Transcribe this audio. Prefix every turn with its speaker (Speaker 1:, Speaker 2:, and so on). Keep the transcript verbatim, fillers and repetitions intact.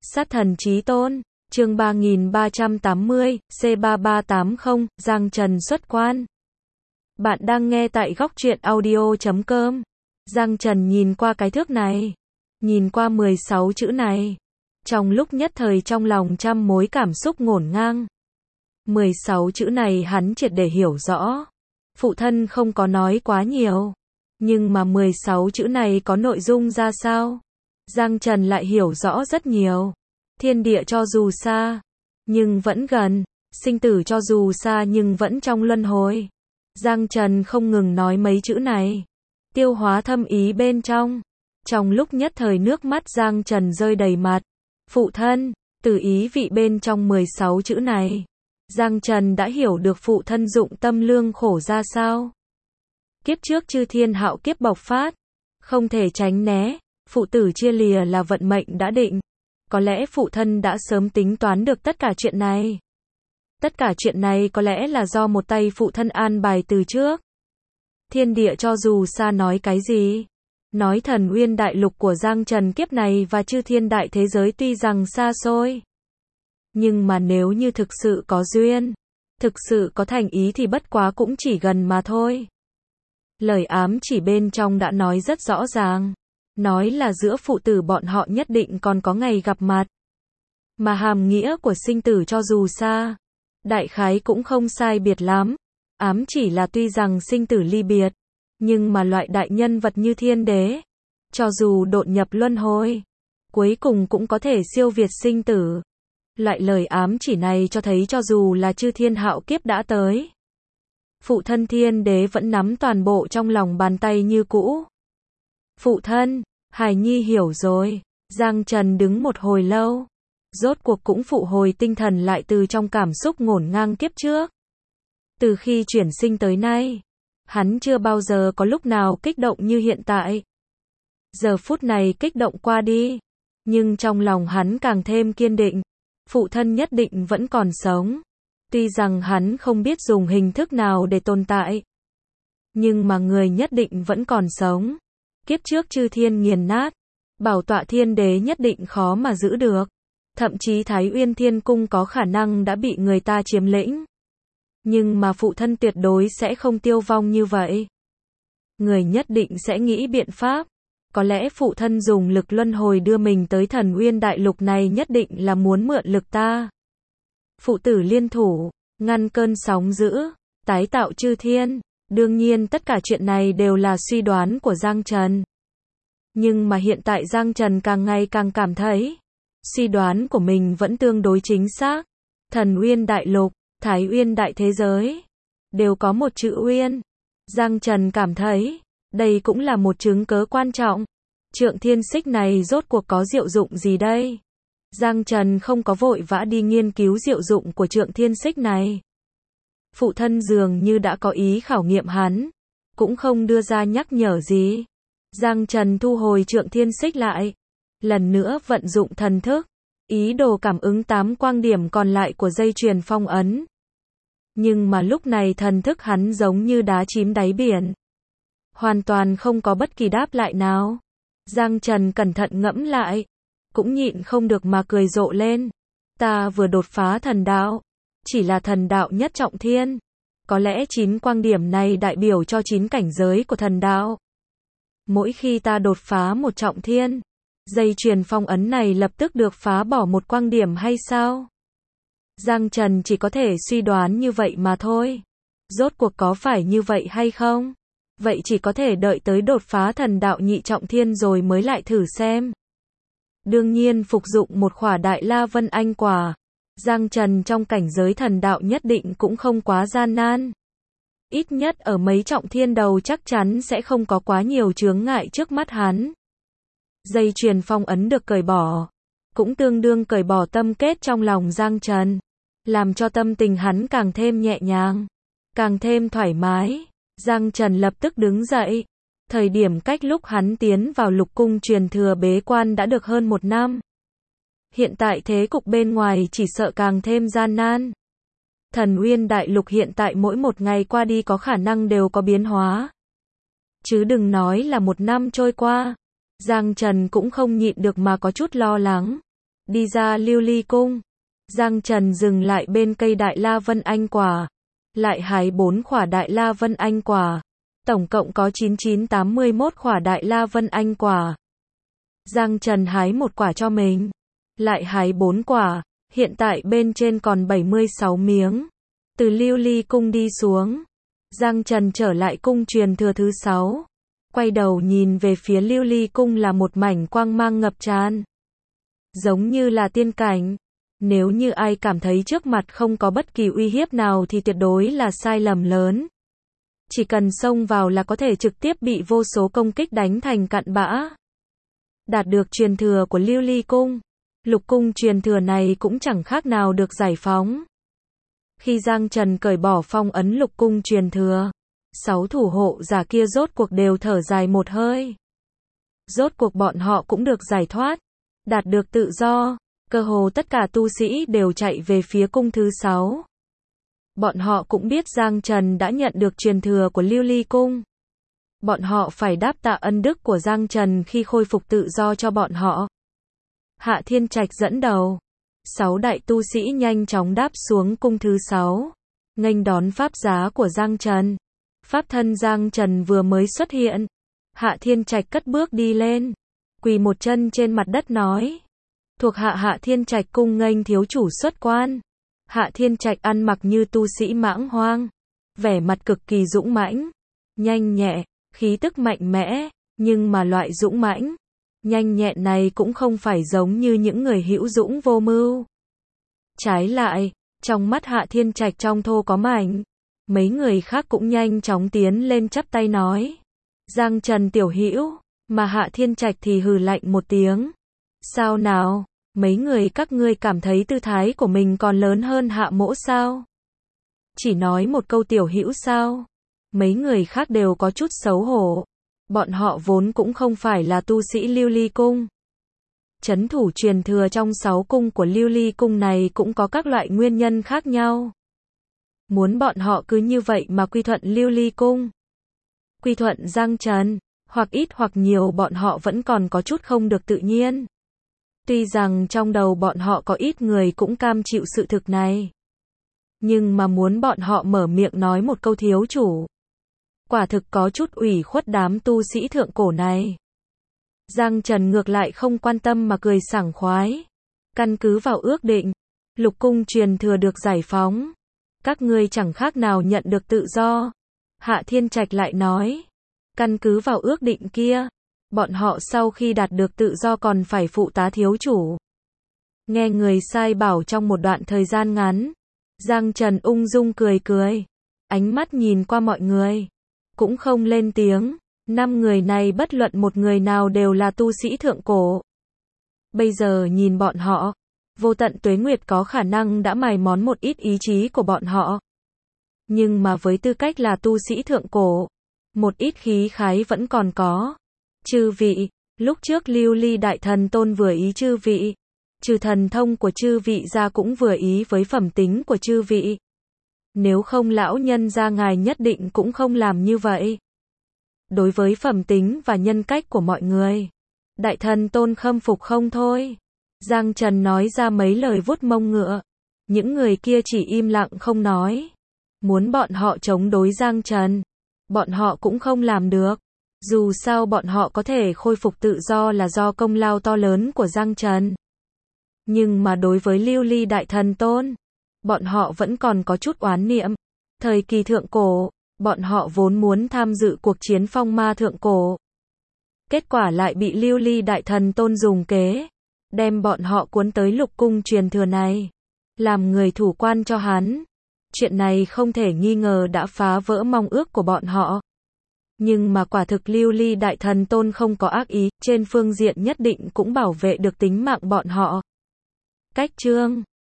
Speaker 1: Sát thần chí tôn, chương ba nghìn ba trăm tám mươi, C ba ba tám không, Giang Trần xuất quan. Bạn đang nghe tại góc truyện audio chấm com. Giang Trần nhìn qua cái thước này, nhìn qua mười sáu chữ này. Trong lúc nhất thời trong lòng trăm mối cảm xúc ngổn ngang. mười sáu chữ này hắn triệt để hiểu rõ. Phụ thân không có nói quá nhiều. Nhưng mà mười sáu chữ này có nội dung ra sao? Giang Trần lại hiểu rõ rất nhiều. Thiên địa cho dù xa, nhưng vẫn gần. Sinh tử cho dù xa nhưng vẫn trong luân hồi. Giang Trần không ngừng nói mấy chữ này. Tiêu hóa thâm ý bên trong. Trong lúc nhất thời nước mắt Giang Trần rơi đầy mặt. Phụ thân, từ ý vị bên trong mười sáu chữ này. Giang Trần đã hiểu được phụ thân dụng tâm lương khổ ra sao. Kiếp trước chư thiên hạo kiếp bộc phát. Không thể tránh né. Phụ tử chia lìa là vận mệnh đã định. Có lẽ phụ thân đã sớm tính toán được tất cả chuyện này. Tất cả chuyện này có lẽ là do một tay phụ thân an bài từ trước. Thiên địa cho dù xa nói cái gì. Nói thần uyên đại lục của Giang Trần kiếp này và chư thiên đại thế giới tuy rằng xa xôi. Nhưng mà nếu như thực sự có duyên, thực sự có thành ý thì bất quá cũng chỉ gần mà thôi. Lời ám chỉ bên trong đã nói rất rõ ràng. Nói là giữa phụ tử bọn họ nhất định còn có ngày gặp mặt. Mà hàm nghĩa của sinh tử cho dù xa, đại khái cũng không sai biệt lắm. Ám chỉ là tuy rằng sinh tử ly biệt, nhưng mà loại đại nhân vật như thiên đế, cho dù độn nhập luân hồi, cuối cùng cũng có thể siêu việt sinh tử. Loại lời ám chỉ này cho thấy cho dù là chư thiên hạo kiếp đã tới, phụ thân thiên đế vẫn nắm toàn bộ trong lòng bàn tay như cũ. Phụ thân, Hải Nhi hiểu rồi. Giang Trần đứng một hồi lâu, rốt cuộc cũng phụ hồi tinh thần lại từ trong cảm xúc ngổn ngang kiếp trước. Từ khi chuyển sinh tới nay, hắn chưa bao giờ có lúc nào kích động như hiện tại. Giờ phút này kích động qua đi, nhưng trong lòng hắn càng thêm kiên định. Phụ thân nhất định vẫn còn sống. Tuy rằng hắn không biết dùng hình thức nào để tồn tại, nhưng mà người nhất định vẫn còn sống. Kiếp trước chư thiên nghiền nát, bảo tọa thiên đế nhất định khó mà giữ được. Thậm chí Thái Uyên Thiên Cung có khả năng đã bị người ta chiếm lĩnh. Nhưng mà phụ thân tuyệt đối sẽ không tiêu vong như vậy. Người nhất định sẽ nghĩ biện pháp. Có lẽ phụ thân dùng lực luân hồi đưa mình tới thần Uyên đại lục này nhất định là muốn mượn lực ta. Phụ tử liên thủ, ngăn cơn sóng dữ, tái tạo chư thiên. Đương nhiên tất cả chuyện này đều là suy đoán của Giang Trần. Nhưng mà hiện tại Giang Trần càng ngày càng cảm thấy, suy đoán của mình vẫn tương đối chính xác. Thần Uyên đại lục, Thái Uyên đại thế giới, đều có một chữ Uyên. Giang Trần cảm thấy, đây cũng là một chứng cớ quan trọng. Trượng thiên xích này rốt cuộc có diệu dụng gì đây? Giang Trần không có vội vã đi nghiên cứu diệu dụng của trượng thiên xích này. Phụ thân dường như đã có ý khảo nghiệm hắn, cũng không đưa ra nhắc nhở gì. Giang Trần thu hồi trượng thiên xích lại, lần nữa vận dụng thần thức, ý đồ cảm ứng tám quang điểm còn lại của dây chuyền phong ấn. Nhưng mà lúc này thần thức hắn giống như đá chìm đáy biển, hoàn toàn không có bất kỳ đáp lại nào. Giang Trần cẩn thận ngẫm lại, cũng nhịn không được mà cười rộ lên. Ta vừa đột phá thần đạo, chỉ là thần đạo nhất trọng thiên. Có lẽ chín quang điểm này đại biểu cho chín cảnh giới của thần đạo. Mỗi khi ta đột phá một trọng thiên, dây chuyền phong ấn này lập tức được phá bỏ một quang điểm hay sao? Giang Trần chỉ có thể suy đoán như vậy mà thôi. Rốt cuộc có phải như vậy hay không? Vậy chỉ có thể đợi tới đột phá thần đạo nhị trọng thiên rồi mới lại thử xem. Đương nhiên phục dụng một khỏa đại la vân anh quả, Giang Trần trong cảnh giới thần đạo nhất định cũng không quá gian nan. Ít nhất ở mấy trọng thiên đầu chắc chắn sẽ không có quá nhiều chướng ngại trước mắt hắn. Dây chuyền phong ấn được cởi bỏ, cũng tương đương cởi bỏ tâm kết trong lòng Giang Trần, làm cho tâm tình hắn càng thêm nhẹ nhàng, càng thêm thoải mái. Giang Trần lập tức đứng dậy. Thời điểm cách lúc hắn tiến vào lục cung truyền thừa bế quan đã được hơn một năm. Hiện tại thế cục bên ngoài chỉ sợ càng thêm gian nan. Thần Uyên đại lục hiện tại mỗi một ngày qua đi có khả năng đều có biến hóa. Chứ đừng nói là một năm trôi qua. Giang Trần cũng không nhịn được mà có chút lo lắng. đi ra Lưu Ly cung. Giang Trần dừng lại bên cây Đại La Vân Anh quả, lại hái bốn quả Đại La Vân Anh quả. Tổng cộng có chín nghìn chín trăm tám mươi mốt quả Đại La Vân Anh quả. Giang Trần hái một quả cho mình, lại hái bốn quả, hiện tại bên trên còn bảy mươi sáu miếng. Từ Lưu Ly cung đi xuống, Giang Trần trở lại cung truyền thừa thứ sáu, quay đầu nhìn về phía Lưu Ly cung là một mảnh quang mang ngập tràn, giống như là tiên cảnh. Nếu như ai cảm thấy trước mặt không có bất kỳ uy hiếp nào thì tuyệt đối là sai lầm lớn. Chỉ cần xông vào là có thể trực tiếp bị vô số công kích đánh thành cặn bã. Đạt được truyền thừa của Lưu Ly cung, lục cung truyền thừa này cũng chẳng khác nào được giải phóng. Khi Giang Trần cởi bỏ phong ấn lục cung truyền thừa, sáu thủ hộ giả kia rốt cuộc đều thở dài một hơi. Rốt cuộc bọn họ cũng được giải thoát, đạt được tự do. Cơ hồ tất cả tu sĩ đều chạy về phía cung thứ sáu. Bọn họ cũng biết Giang Trần đã nhận được truyền thừa của Lưu Ly cung. Bọn họ phải đáp tạ ân đức của Giang Trần khi khôi phục tự do cho bọn họ. Hạ Thiên Trạch dẫn đầu, sáu đại tu sĩ nhanh chóng đáp xuống cung thứ sáu, nghênh đón pháp giá của Giang Trần. Pháp thân Giang Trần vừa mới xuất hiện, Hạ Thiên Trạch cất bước đi lên, quỳ một chân trên mặt đất nói: thuộc hạ Hạ Thiên Trạch cung nghênh thiếu chủ xuất quan. Hạ Thiên Trạch ăn mặc như tu sĩ mãng hoang, vẻ mặt cực kỳ dũng mãnh, nhanh nhẹ, khí tức mạnh mẽ, nhưng mà loại dũng mãnh, nhanh nhẹn này cũng không phải giống như những người hữu dũng vô mưu. Trái lại, trong mắt Hạ Thiên Trạch trong thô có mảnh. Mấy người khác cũng nhanh chóng tiến lên chắp tay nói: Giang Trần tiểu hữu, mà Hạ Thiên Trạch thì hừ lạnh một tiếng. Sao nào, mấy người các ngươi cảm thấy tư thái của mình còn lớn hơn Hạ mỗ sao? Chỉ nói một câu tiểu hữu sao? Mấy người khác đều có chút xấu hổ. Bọn họ vốn cũng không phải là tu sĩ Lưu Ly cung. Trấn thủ truyền thừa trong sáu cung của Lưu Ly cung này cũng có các loại nguyên nhân khác nhau. Muốn bọn họ cứ như vậy mà quy thuận Lưu Ly cung, quy thuận Giang Trần, hoặc ít hoặc nhiều bọn họ vẫn còn có chút không được tự nhiên. Tuy rằng trong đầu bọn họ có ít người cũng cam chịu sự thực này, nhưng mà muốn bọn họ mở miệng nói một câu thiếu chủ, quả thực có chút ủy khuất đám tu sĩ thượng cổ này. Giang Trần ngược lại không quan tâm mà cười sảng khoái. Căn cứ vào ước định, lục cung truyền thừa được giải phóng. Các ngươi chẳng khác nào nhận được tự do. Hạ Thiên Trạch lại nói, căn cứ vào ước định kia, bọn họ sau khi đạt được tự do còn phải phụ tá thiếu chủ. Nghe người sai bảo trong một đoạn thời gian ngắn, Giang Trần ung dung cười cười, ánh mắt nhìn qua mọi người, cũng không lên tiếng. Năm người này bất luận một người nào đều là tu sĩ thượng cổ. Bây giờ nhìn bọn họ, vô tận tuế nguyệt có khả năng đã mài mòn một ít ý chí của bọn họ. Nhưng mà với tư cách là tu sĩ thượng cổ, một ít khí khái vẫn còn có. Chư vị, lúc trước Lưu Ly Đại Thần Tôn vừa ý chư vị, trừ thần thông của chư vị ra cũng vừa ý với phẩm tính của chư vị. Nếu không lão nhân gia ngài nhất định cũng không làm như vậy. Đối với phẩm tính và nhân cách của mọi người, Đại Thần Tôn khâm phục không thôi. Giang Trần nói ra mấy lời vuốt mông ngựa. Những người kia chỉ im lặng không nói. Muốn bọn họ chống đối Giang Trần, bọn họ cũng không làm được. Dù sao bọn họ có thể khôi phục tự do là do công lao to lớn của Giang Trần. Nhưng mà đối với Lưu Ly Đại Thần Tôn, bọn họ vẫn còn có chút oán niệm. Thời kỳ thượng cổ, bọn họ vốn muốn tham dự cuộc chiến phong ma thượng cổ. Kết quả lại bị Lưu Ly Đại Thần Tôn dùng kế, đem bọn họ cuốn tới lục cung truyền thừa này, làm người thủ quan cho hắn. Chuyện này không thể nghi ngờ đã phá vỡ mong ước của bọn họ. Nhưng mà quả thực Lưu Ly Đại Thần Tôn không có ác ý, trên phương diện nhất định cũng bảo vệ được tính mạng bọn họ. Cách chương